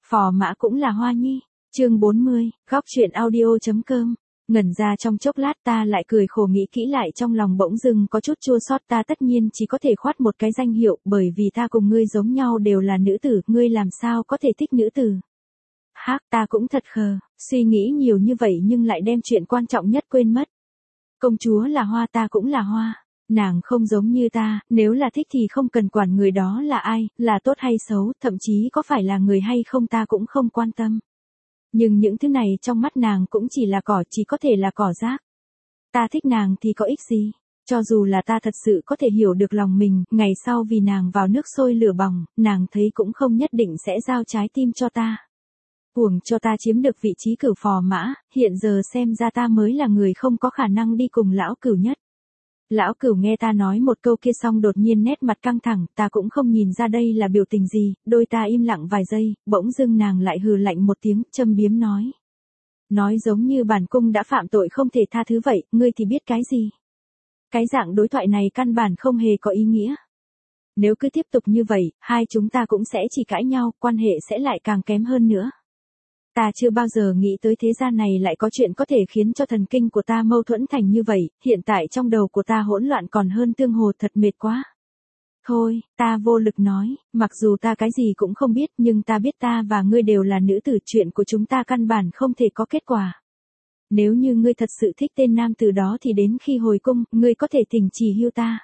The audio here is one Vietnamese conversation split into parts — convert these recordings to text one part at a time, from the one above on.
Phò mã cũng là hoa nhi. Chương 40, góc truyện audio.com. Ngẩn ra trong chốc lát ta lại cười khổ nghĩ kỹ lại trong lòng bỗng dưng có chút chua xót, ta tất nhiên chỉ có thể khoát một cái danh hiệu, bởi vì ta cùng ngươi giống nhau đều là nữ tử, ngươi làm sao có thể thích nữ tử. Hắc, ta cũng thật khờ, suy nghĩ nhiều như vậy nhưng lại đem chuyện quan trọng nhất quên mất. Công chúa là hoa, ta cũng là hoa. Nàng không giống như ta, nếu là thích thì không cần quản người đó là ai, là tốt hay xấu, thậm chí có phải là người hay không ta cũng không quan tâm. Nhưng những thứ này trong mắt nàng cũng chỉ là cỏ, chỉ có thể là cỏ rác. Ta thích nàng thì có ích gì? Cho dù là ta thật sự có thể hiểu được lòng mình, ngày sau vì nàng vào nước sôi lửa bỏng, nàng thấy cũng không nhất định sẽ giao trái tim cho ta. Huống cho ta chiếm được vị trí cửu phò mã, hiện giờ xem ra ta mới là người không có khả năng đi cùng lão cửu nhất. Lão cửu nghe ta nói một câu kia xong đột nhiên nét mặt căng thẳng, ta cũng không nhìn ra đây là biểu tình gì, đôi ta im lặng vài giây, bỗng dưng nàng lại hừ lạnh một tiếng, châm biếm nói. Nói giống như bản cung đã phạm tội không thể tha thứ vậy, ngươi thì biết cái gì? Cái dạng đối thoại này căn bản không hề có ý nghĩa. Nếu cứ tiếp tục như vậy, hai chúng ta cũng sẽ chỉ cãi nhau, quan hệ sẽ lại càng kém hơn nữa. Ta chưa bao giờ nghĩ tới thế gian này lại có chuyện có thể khiến cho thần kinh của ta mâu thuẫn thành như vậy, hiện tại trong đầu của ta hỗn loạn còn hơn tương hồ, thật mệt quá. Thôi, ta vô lực nói, mặc dù ta cái gì cũng không biết nhưng ta biết ta và ngươi đều là nữ tử, chuyện của chúng ta căn bản không thể có kết quả. Nếu như ngươi thật sự thích tên nam tử đó thì đến khi hồi cung, ngươi có thể thỉnh chỉ hưu ta.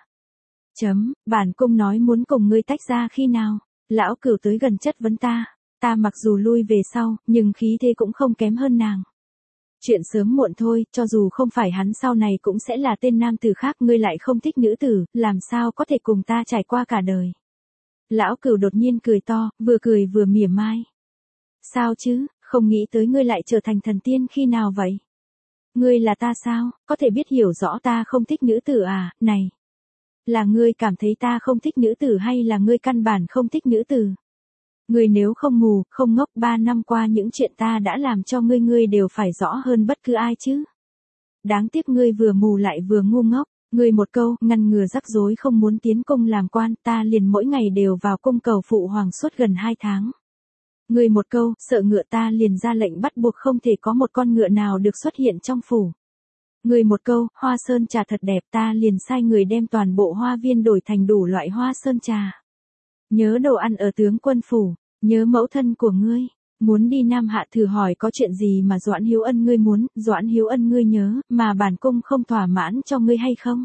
Bản cung nói muốn cùng ngươi tách ra khi nào? Lão cửu tới gần chất vấn ta. Ta mặc dù lui về sau, nhưng khí thế cũng không kém hơn nàng. Chuyện sớm muộn thôi, cho dù không phải hắn sau này cũng sẽ là tên nam tử khác, ngươi lại không thích nữ tử, làm sao có thể cùng ta trải qua cả đời. Lão cửu đột nhiên cười to, vừa cười vừa mỉa mai. Sao chứ, không nghĩ tới ngươi lại trở thành thần tiên khi nào vậy? Ngươi là ta sao, có thể biết hiểu rõ ta không thích nữ tử à, này. Là ngươi cảm thấy ta không thích nữ tử hay là ngươi căn bản không thích nữ tử? Ngươi nếu không mù, không ngốc, 3 năm qua những chuyện ta đã làm cho ngươi đều phải rõ hơn bất cứ ai chứ. Đáng tiếc ngươi vừa mù lại vừa ngu ngốc, ngươi một câu, ngăn ngừa rắc rối không muốn tiến cung làm quan, ta liền mỗi ngày đều vào cung cầu phụ hoàng suốt gần 2 tháng. Ngươi một câu, sợ ngựa, ta liền ra lệnh bắt buộc không thể có một con ngựa nào được xuất hiện trong phủ. Ngươi một câu, hoa sơn trà thật đẹp, ta liền sai người đem toàn bộ hoa viên đổi thành đủ loại hoa sơn trà. Nhớ đồ ăn ở tướng quân phủ. Nhớ mẫu thân của ngươi, muốn đi Nam Hạ thử hỏi có chuyện gì mà Doãn Hiếu Ân ngươi muốn, Doãn Hiếu Ân ngươi nhớ, mà bản cung không thỏa mãn cho ngươi hay không?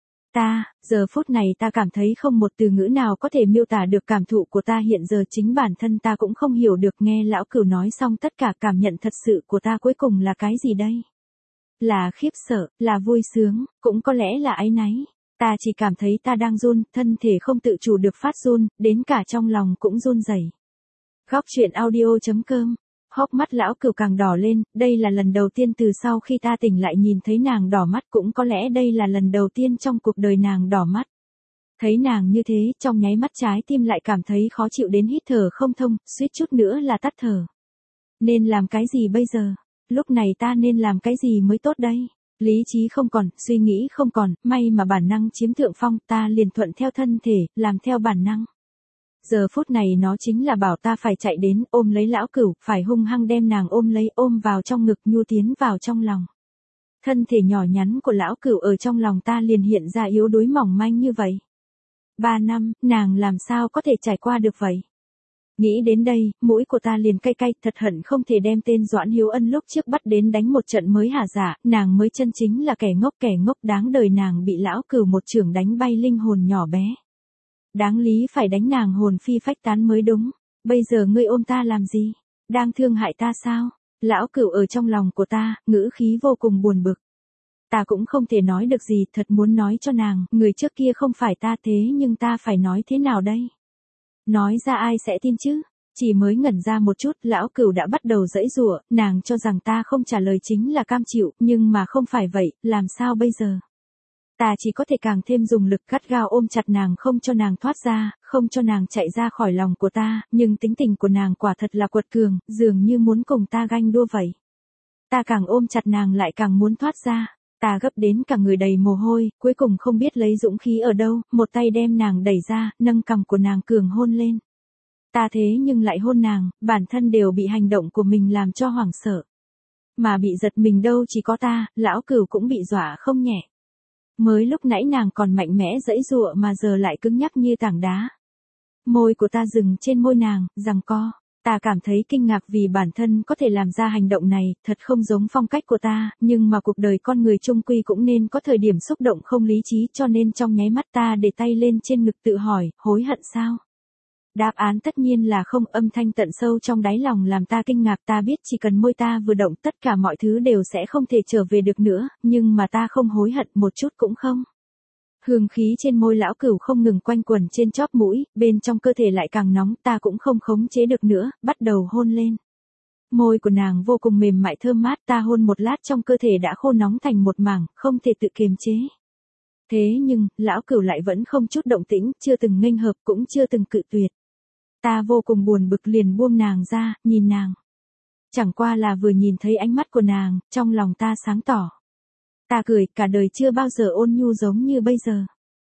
Giờ phút này ta cảm thấy không một từ ngữ nào có thể miêu tả được cảm thụ của ta hiện giờ, chính bản thân ta cũng không hiểu được. Nghe lão cửu nói xong tất cả cảm nhận thật sự của ta cuối cùng là cái gì đây? Là khiếp sợ, là vui sướng, cũng có lẽ là áy náy. Ta chỉ cảm thấy ta đang run, thân thể không tự chủ được phát run, đến cả trong lòng cũng run rẩy. Góc truyện audio.com. Hốc mắt lão cửu càng đỏ lên, đây là lần đầu tiên từ sau khi ta tỉnh lại nhìn thấy nàng đỏ mắt, cũng có lẽ đây là lần đầu tiên trong cuộc đời nàng đỏ mắt. Thấy nàng như thế, trong nháy mắt trái tim lại cảm thấy khó chịu đến hít thở không thông, suýt chút nữa là tắt thở. Nên làm cái gì bây giờ? Lúc này ta nên làm cái gì mới tốt đây? Lý trí không còn, suy nghĩ không còn, may mà bản năng chiếm thượng phong, ta liền thuận theo thân thể, làm theo bản năng. Giờ phút này nó chính là bảo ta phải chạy đến, ôm lấy lão cửu, phải hung hăng đem nàng ôm lấy, ôm vào trong ngực, nhu tiến vào trong lòng. Thân thể nhỏ nhắn của lão cửu ở trong lòng ta liền hiện ra yếu đuối mỏng manh như vậy. 3 năm, nàng làm sao có thể trải qua được vậy? Nghĩ đến đây, mũi của ta liền cay cay, thật hận không thể đem tên Doãn Hiếu Ân lúc trước bắt đến đánh một trận mới hả dạ, nàng mới chân chính là kẻ ngốc đáng đời, nàng bị lão cửu một chưởng đánh bay linh hồn nhỏ bé. Đáng lý phải đánh nàng hồn phi phách tán mới đúng, bây giờ ngươi ôm ta làm gì? Đang thương hại ta sao? Lão cửu ở trong lòng của ta, ngữ khí vô cùng buồn bực. Ta cũng không thể nói được gì, thật muốn nói cho nàng, người trước kia không phải ta, thế nhưng ta phải nói thế nào đây? Nói ra ai sẽ tin chứ? Chỉ mới ngẩn ra một chút, lão cửu đã bắt đầu giãy giụa, nàng cho rằng ta không trả lời chính là cam chịu, nhưng mà không phải vậy, làm sao bây giờ? Ta chỉ có thể càng thêm dùng lực gắt gao ôm chặt nàng, không cho nàng thoát ra, không cho nàng chạy ra khỏi lòng của ta, nhưng tính tình của nàng quả thật là quật cường, dường như muốn cùng ta ganh đua vậy. Ta càng ôm chặt nàng lại càng muốn thoát ra, ta gấp đến cả người đầy mồ hôi, cuối cùng không biết lấy dũng khí ở đâu, một tay đem nàng đẩy ra, nâng cằm của nàng cường hôn lên. Ta thế nhưng lại hôn nàng, bản thân đều bị hành động của mình làm cho hoảng sợ. Mà bị giật mình đâu chỉ có ta, lão cửu cũng bị dọa không nhẹ. Mới lúc nãy nàng còn mạnh mẽ giãy giụa mà giờ lại cứng nhắc như tảng đá. Môi của ta dừng trên môi nàng, giằng co. Ta cảm thấy kinh ngạc vì bản thân có thể làm ra hành động này, thật không giống phong cách của ta, nhưng mà cuộc đời con người chung quy cũng nên có thời điểm xúc động không lý trí, cho nên trong nháy mắt ta để tay lên trên ngực tự hỏi, hối hận sao? Đáp án tất nhiên là không, âm thanh tận sâu trong đáy lòng làm ta kinh ngạc, ta biết chỉ cần môi ta vừa động tất cả mọi thứ đều sẽ không thể trở về được nữa, nhưng mà ta không hối hận một chút cũng không. Hương khí trên môi lão cửu không ngừng quanh quẩn trên chóp mũi, bên trong cơ thể lại càng nóng, ta cũng không khống chế được nữa, bắt đầu hôn lên. Môi của nàng vô cùng mềm mại thơm mát, ta hôn một lát trong cơ thể đã khô nóng thành một mảng, không thể tự kiềm chế. Thế nhưng, lão cửu lại vẫn không chút động tĩnh, chưa từng nghênh hợp cũng chưa từng cự tuyệt. Ta vô cùng buồn bực liền buông nàng ra, nhìn nàng. Chẳng qua là vừa nhìn thấy ánh mắt của nàng, trong lòng ta sáng tỏ. Ta cười, cả đời chưa bao giờ ôn nhu giống như bây giờ.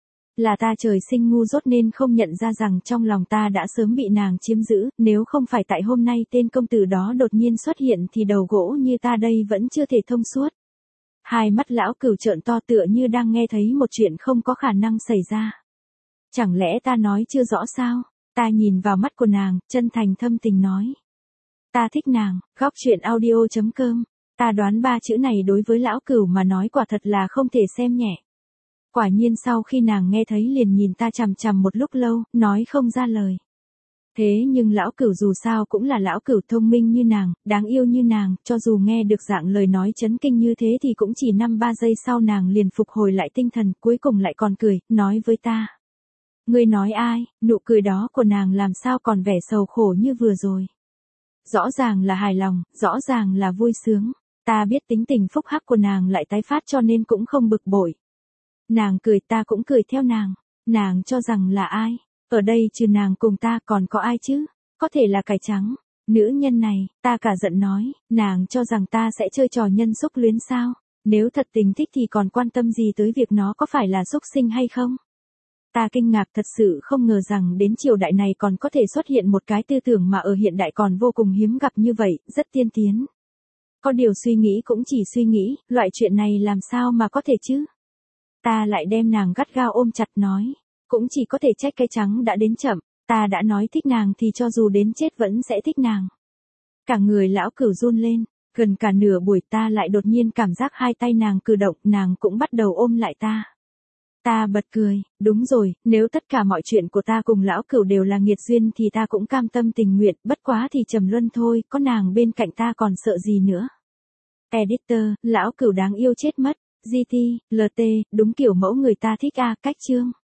Là ta trời sinh ngu dốt nên không nhận ra rằng trong lòng ta đã sớm bị nàng chiếm giữ, nếu không phải tại hôm nay tên công tử đó đột nhiên xuất hiện thì đầu gỗ như ta đây vẫn chưa thể thông suốt. Hai mắt lão cửu trợn to tựa như đang nghe thấy một chuyện không có khả năng xảy ra. Chẳng lẽ ta nói chưa rõ sao? Ta nhìn vào mắt của nàng, chân thành thâm tình nói. Ta thích nàng, góc truyện audio.com. Ta đoán ba chữ này đối với lão cửu mà nói quả thật là không thể xem nhẹ. Quả nhiên sau khi nàng nghe thấy liền nhìn ta chằm chằm một lúc lâu, nói không ra lời. Thế nhưng lão cửu dù sao cũng là lão cửu thông minh như nàng, đáng yêu như nàng, cho dù nghe được dạng lời nói chấn kinh như thế thì cũng chỉ 5-3 giây sau nàng liền phục hồi lại tinh thần, cuối cùng lại còn cười, nói với ta. Ngươi nói ai, nụ cười đó của nàng làm sao còn vẻ sầu khổ như vừa rồi. Rõ ràng là hài lòng, rõ ràng là vui sướng. Ta biết tính tình phúc hắc của nàng lại tái phát cho nên cũng không bực bội. Nàng cười ta cũng cười theo nàng. Nàng cho rằng là ai? Ở đây trừ nàng cùng ta còn có ai chứ? Có thể là cải trắng. Nữ nhân này, ta cả giận nói, nàng cho rằng ta sẽ chơi trò nhân xúc luyến sao? Nếu thật tình thích thì còn quan tâm gì tới việc nó có phải là xúc sinh hay không? Ta kinh ngạc thật sự không ngờ rằng đến triều đại này còn có thể xuất hiện một cái tư tưởng mà ở hiện đại còn vô cùng hiếm gặp như vậy, rất tiên tiến. Có điều suy nghĩ cũng chỉ suy nghĩ, loại chuyện này làm sao mà có thể chứ? Ta lại đem nàng gắt gao ôm chặt nói, cũng chỉ có thể trách cái trắng đã đến chậm, ta đã nói thích nàng thì cho dù đến chết vẫn sẽ thích nàng. Cả người lão cửu run lên, gần cả nửa buổi ta lại đột nhiên cảm giác hai tay nàng cử động, nàng cũng bắt đầu ôm lại ta. Ta bật cười, đúng rồi, nếu tất cả mọi chuyện của ta cùng lão cửu đều là nghiệt duyên thì ta cũng cam tâm tình nguyện, bất quá thì trầm luân thôi, có nàng bên cạnh ta còn sợ gì nữa. Editor, lão cửu đáng yêu chết mất, GT, LT, đúng kiểu mẫu người ta thích a, cách chương.